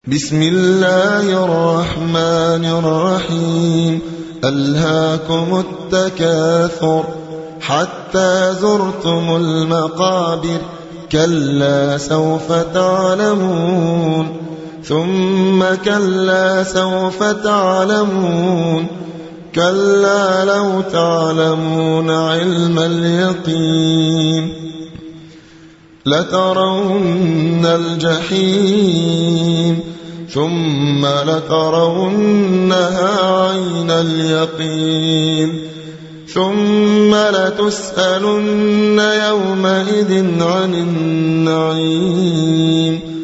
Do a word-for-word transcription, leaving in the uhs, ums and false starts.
بسم الله الرحمن الرحيم. ألهاكم التكاثر حتى زرتم المقابر، كلا سوف تعلمون ثم كلا سوف تعلمون، كلا لو تعلمون علم اليقين لترون الجحيم ثم لترونها عين اليقين ثم لتسألن يومئذ عن النعيم